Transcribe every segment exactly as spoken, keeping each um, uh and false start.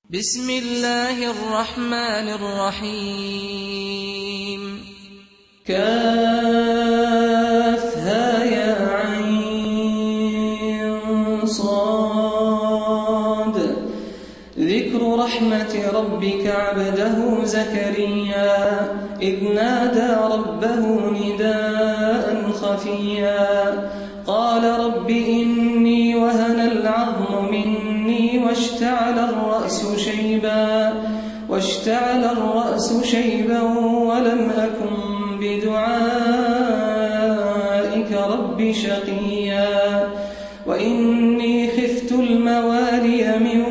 بسم الله الرحمن الرحيم كافها يا عين صاد ذكر رحمة ربك عبده زكريا إذ نادى ربه نداء خفيا قال رب إني وهن العظم مني واشتعل الرأس شيبا واشتعل الرأس شيبا ولم أكن بدعائك رب شقيا وإني خفت الموالي من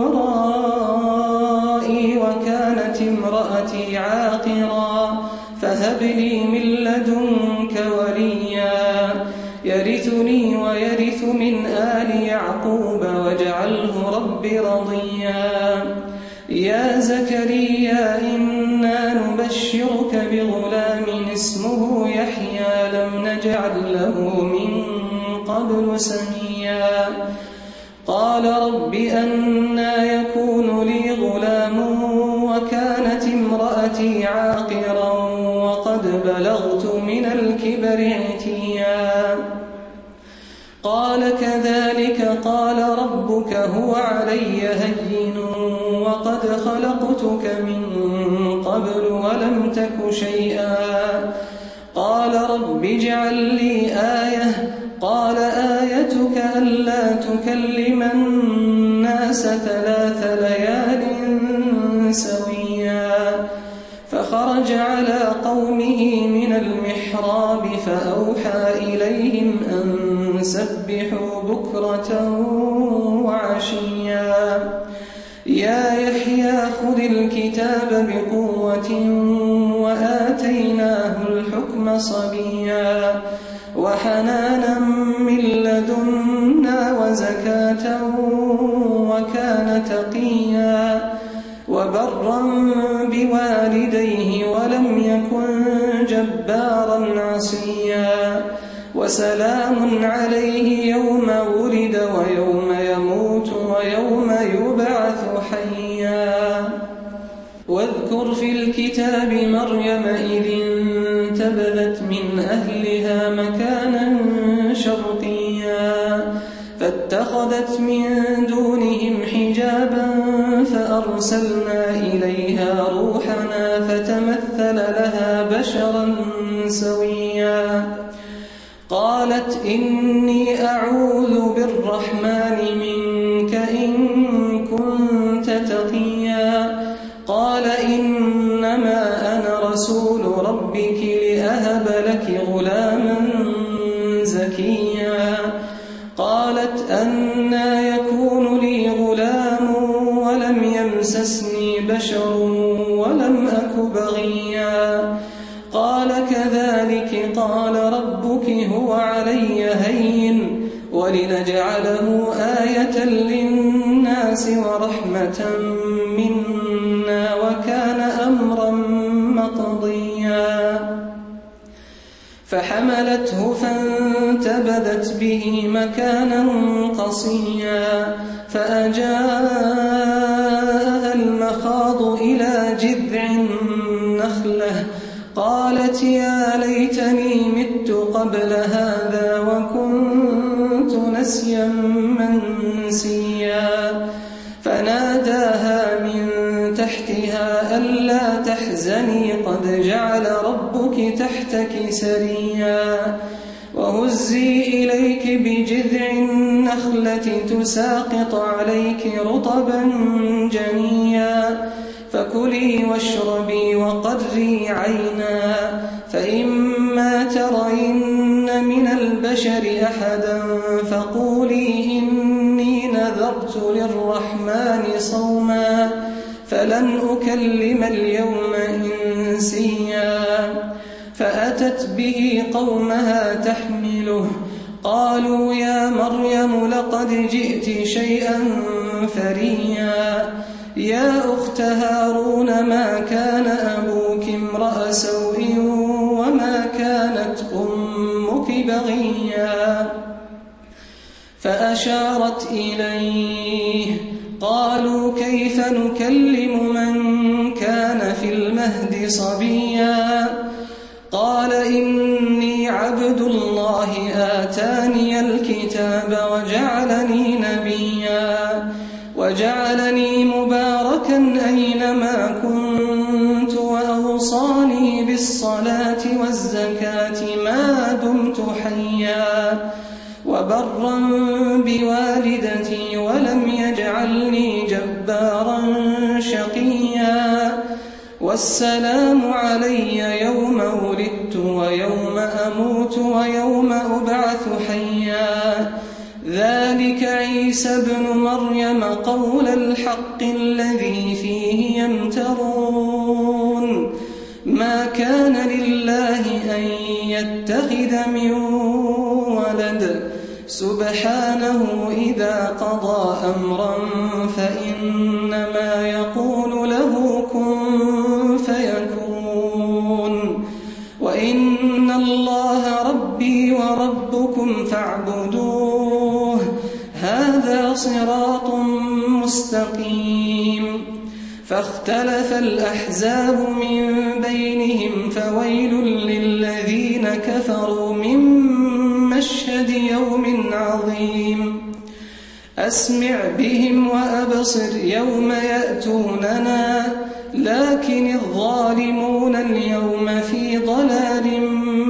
ورائي وكانت امرأتي عاقرا فهب لي من لدنك وليا يرثني ويرث من آل يعقوب واجعله رب رضيا يا زكريا إنا نبشرك بغلام اسمه يحيى لم نجعل له من قبل سميا قال رب أنى يكون لي غلام وكانت امرأتي عاقرا وقد بلغت من الكبر عتيا قال كذلك قال ربك هو علي هين وقد خلقتك من قبل ولم تك شيئا قال رب اجعل لي آية قال آيتك ألا تكلم الناس ثلاث ليال سويا فخرج على قومه من المحراب فأوحى إليهم أن سبحوا بكرة وعشيا يا يحيى خذ الكتاب بقوة وآتيناه الحكم صبيا وحنانا من لدنا وزكاة وكان تقيا وبرا بوالديه ولم يكن جبارا عصيا وسلام عليه يوم ولد ويوم يموت ويوم يبعث حيا واذكر في الكتاب مريم إذ انتبذت من أهلها مكانا شرقيا فاتخذت من دونهم حجابا فأرسلنا إليها روحنا فتمثل لها بشرا سويا قالت إني أعوذ بالرحمن منك إن كنت تقيا قال إنما أنا رسول ربك لأهب لك غلاما زكيا قالت أنى يكون لي غلام ولم يمسسني بشر ولم أك بغيا قال كذلك قال ربك هو علي هين ولنجعله آية للناس ورحمة منا وكان أمرا مقضيا فحملته فانتبذت به مكانا قصيا فأجاءها المخاض إلى جذع النخلة قالت يا ليتني مت قبل هذا وكنت نسيا منسيا فناداها من تحتها ألا تحزني قد جعل ربك تحتك سريا وهزي إليك بجذع النخلة تساقط عليك رطبا جنيا فكلي واشربي وقري عينا فإما ترين من البشر أحدا فقولي إني نذرت للرحمن صوما فلن أكلم اليوم إنسيا فأتت به قومها تحمله قالوا يا مريم لقد جئت شيئا فريا يا أخت هارون ما كان أبوك امرأ سوء وما كانت أمك بغيا فأشارت إليه قالوا كيف نكلم من كان في المهد صبيا قال إني عبد الله آتاني الكتاب وجعلني نبيا وجعلني مباركا أينما كنت وأوصاني بالصلاة والزكاة ما دمت حيا وبرا بوالدتي ولم يجعلني جبارا شقيا والسلام علي يوم ولدت ويوم أموت ويوم أبعث حيا ذلك عيسى ابن مريم قول الحق الذي فيه يمترون ما كان لله أن يتخذ من ولد سبحانه إذا قضى أمرا فإنما يقول له كن فيكون وإن الله ربي وربكم فاعبدوه هذا صراط مستقيم فاختلف الأحزاب من بينهم فويل للذين كفروا من مشهد يوم عظيم أسمع بهم وأبصر يوم يأتوننا لكن الظالمون اليوم في ضلال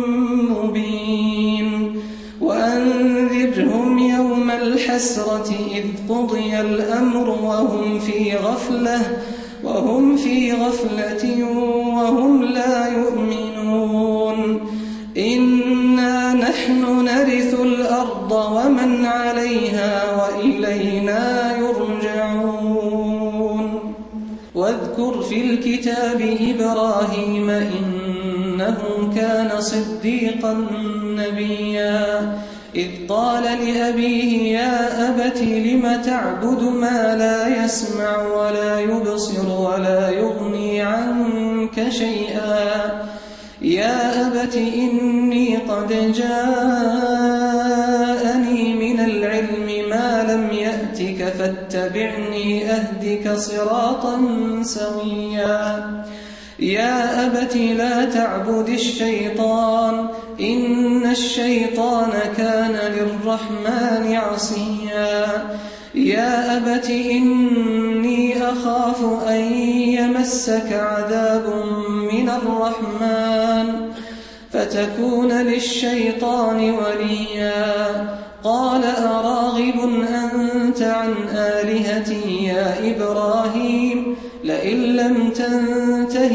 مبين وأنذرهم يوم الحسرة إذ قضي الأمر وهم في غفلة وهم في غفلة وهم لا يؤمنون إنا نحن نرث الأرض ومن عليها وإلينا يرجعون واذكر في الكتاب إبراهيم إنه كان صديقا نبيا إذ قال لأبيه يا أبت لم تعبد ما لا يسمع ولا يبصر ولا يغني عنك شيئا يا أبت إني قد جاءني من العلم ما لم يأتك فاتبعني أهدك صراطا سويا يا أبت لا تعبد الشيطان إن الشيطان كان للرحمن عصيا يا أبت إني أخاف أن يمسك عذاب من الرحمن فتكون للشيطان وليا قال أراغب أنت عن آلهتي يا إبراهيم لئن لم تنته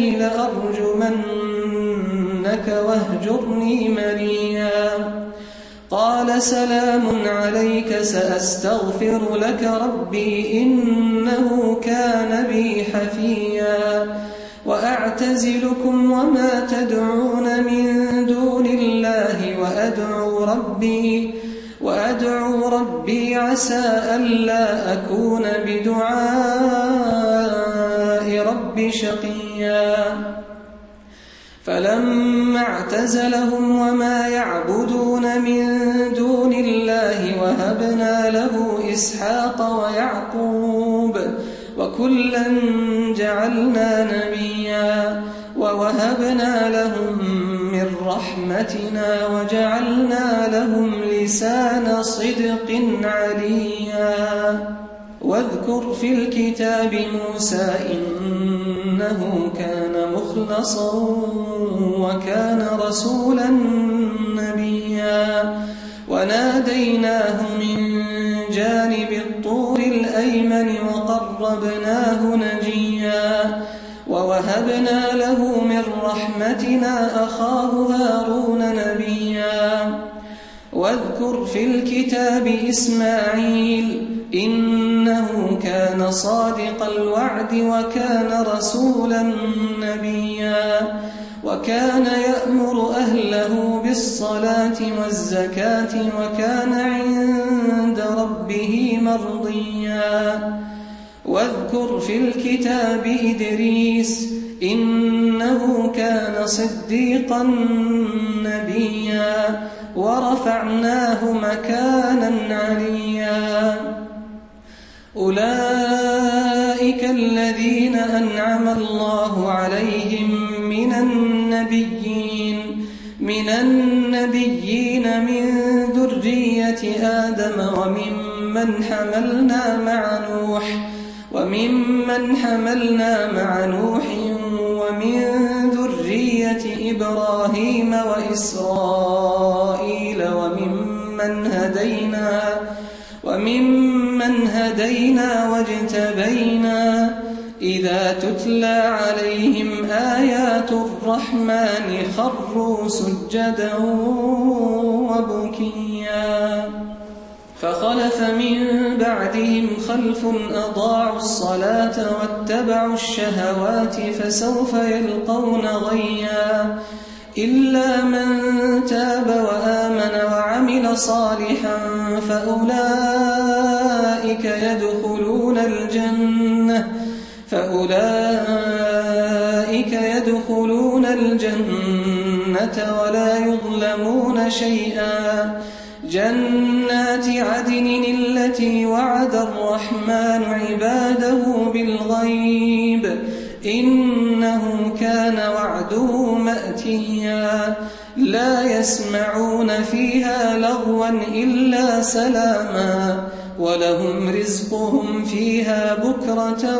لأرجمنك واهجرني مليا قال سلام عليك سأستغفر لك ربي إنه كان بي حفيا وأعتزلكم وما تدعون من دون الله وأدعو ربي وأدعو ربي عسى ألا أكون بدعاء ربي شقيا فلما اعتزلهم وما يعبدون من دون الله وهبنا له إسحاق ويعقوب وكلا جعلنا نبيا ووهبنا لهم من رحمتنا وجعلنا لهم لسان صدق عليا واذكر في الكتاب موسى إنه كان مخلصا وكان رسولا نبيا وناديناه من جانب الطور الأيمن وقربناه نجيا ووهبنا له من رحمتنا أخاه هارون نبيا واذكر في الكتاب إسماعيل إنه كان صادق الوعد وكان رسولا نبيا وكان يأمر أهله بالصلاة والزكاة وكان عند ربه مرضيا واذكر في الكتاب إدريس إنه كان صديقا نبيا ورفعناه مكانا عليا أولئك أولئك الذين أنعم الله عليهم من النبيين من النبيين من ذرية آدم وممن حملنا مع نوح وممن حملنا مع نوح ومن ذرية إبراهيم وإسرائيل وممن هدينا وممن هدينا واجتبينا إذا تتلى عليهم آيات الرحمن خروا سجدا وبكيا فخلف من بعدهم خلف أضاعوا الصلاة واتبعوا الشهوات فسوف يلقون غيا إلا من تاب وآمن وعمل صالحا فأولئك يدخلون الجنة فأولئك يدخلون الجنة ولا يظلمون شيئا جنات عدن التي وعد الرحمن عباده بالغيب إنه كان وعده مأتيا لا يسمعون فيها لغوا إلا سلاما ولهم رزقهم فيها بكرة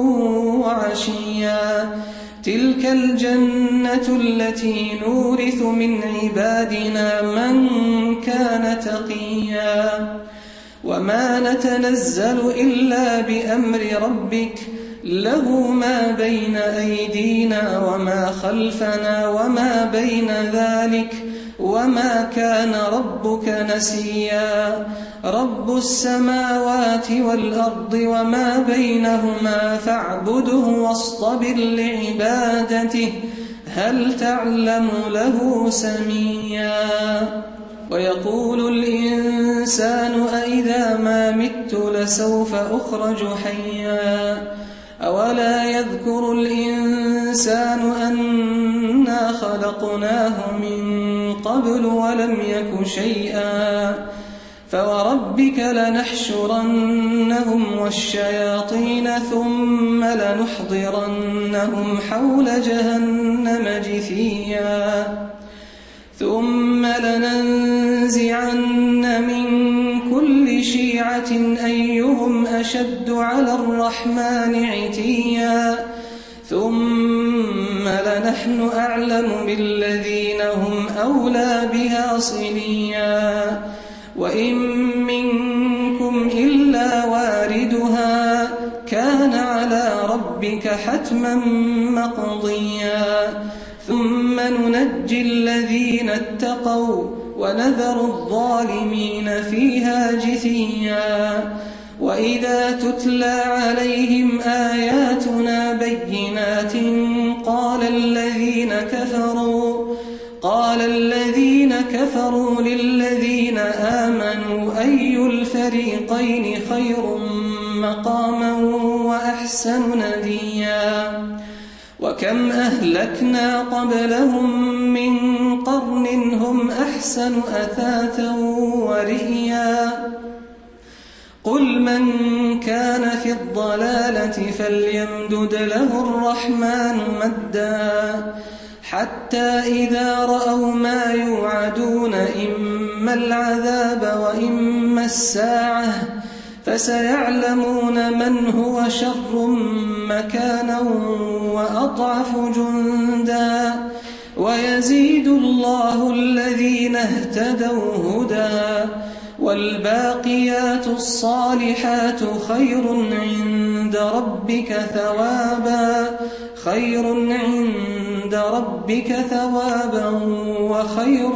وعشيا تلك الجنة التي نورث من عبادنا من كان تقيا وما نتنزل إلا بأمر ربك له ما بين أيدينا وما خلفنا وما بين ذلك وما كان ربك نسيا رب السماوات والأرض وما بينهما فاعبده واصطبر لعبادته هل تعلم له سميا ويقول الإنسان أإذا ما مت لسوف أخرج حيا أولا يذكر الإنسان أنا خلقناه من قبل ولم يك شيئا فوربك لنحشرنهم والشياطين ثم لنحضرنهم حول جهنم جثيا ثم لننزعن من كل شيعة أيهم أشد على الرحمن عتيا ثم لنحن أعلم بالذين هم أولى بها صليا وإن منكم إلا واردها كان على ربك حتما مقضيا ثم ننجي الذين اتقوا ونذر الظالمين فيها جثيا وإذا تتلى عليهم آياتنا بينات قال الذين كفروا قال الذين كفروا للذين آمنوا أي الفريقين خير مقاما وأحسن نديا وكم أهلكنا قبلهم من قرن هم أحسن أثاثا ورئيا قل من كان في الضلالة فليمدد له الرحمن مدا حتى إذا رأوا ما يوعدون إما العذاب وإما الساعة فسيعلمون من هو شر مكانا وأضعف جندا ويزيد الله الذين اهتدوا هدى والباقيات الصالحات خير عند ربك ثوابا خير عند ربك ثوابا وخير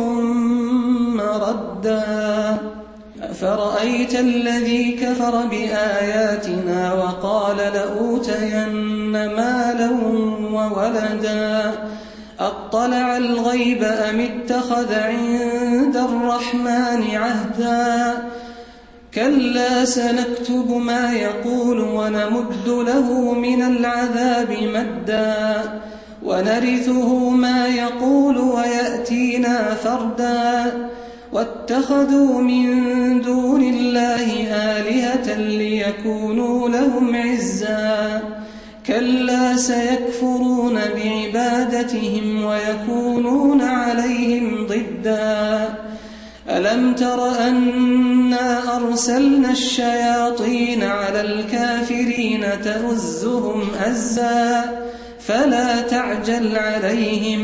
مردا أفرأيت الذي كفر بآياتنا وقال لأوتين مالا وولدا أطلع الغيب أم اتخذ عند الرحمن عهدا كلا سنكتب ما يقول ونمد له من العذاب مدا ونرثه ما يقول ويأتينا فردا واتخذوا من دون الله آلهة ليكونوا لهم عزا كلا سيكفرون بعبادتهم ويكونون عليهم ضدا ألم تر أنا أرسلنا الشياطين على الكافرين تؤزهم أزا فلا تعجل عليهم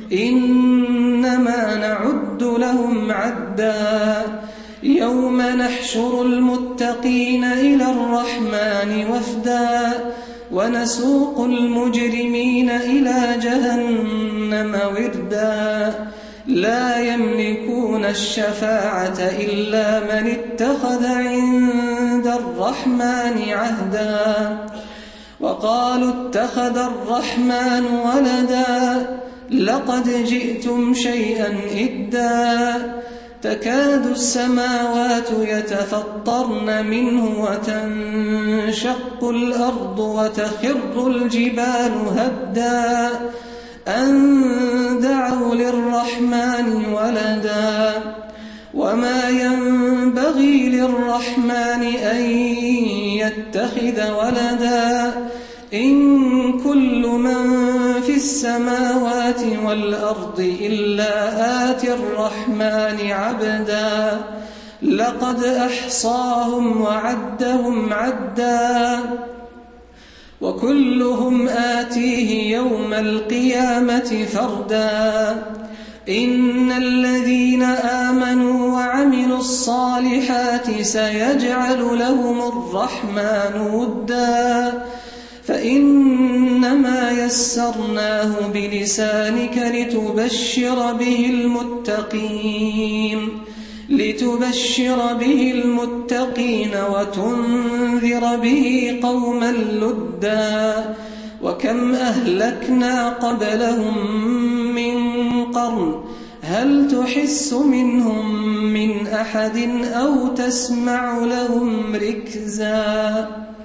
إنما نعد لهم عدا يوم نحشر المتقين إلى الرحمن وفدا ونسوق المجرمين إلى جهنم وردا لا يملكون الشفاعة إلا من اتخذ عند الرحمن عهدا وقالوا اتخذ الرحمن ولدا لقد جئتم شيئا إدا تكاد السماوات يتفطرن منه وتنشق الأرض وتخر الجبال هدا أن دعوا للرحمن ولدا وما ينبغي للرحمن أن يتخذ ولدا إن كل من في السماوات والأرض إلا آتي الرحمن عبدا لقد أحصاهم وعدهم عدا وكلهم آتيه يوم القيامة فردا إن الذين آمنوا وعملوا الصالحات سيجعل لهم الرحمن ودا فإنما يسرناه بلسانك لتبشر به المتقين لتبشر به المتقين وتنذر به قوما لدا وكم أهلكنا قبلهم من قرن هل تحس منهم من أحد أو تسمع لهم ركزا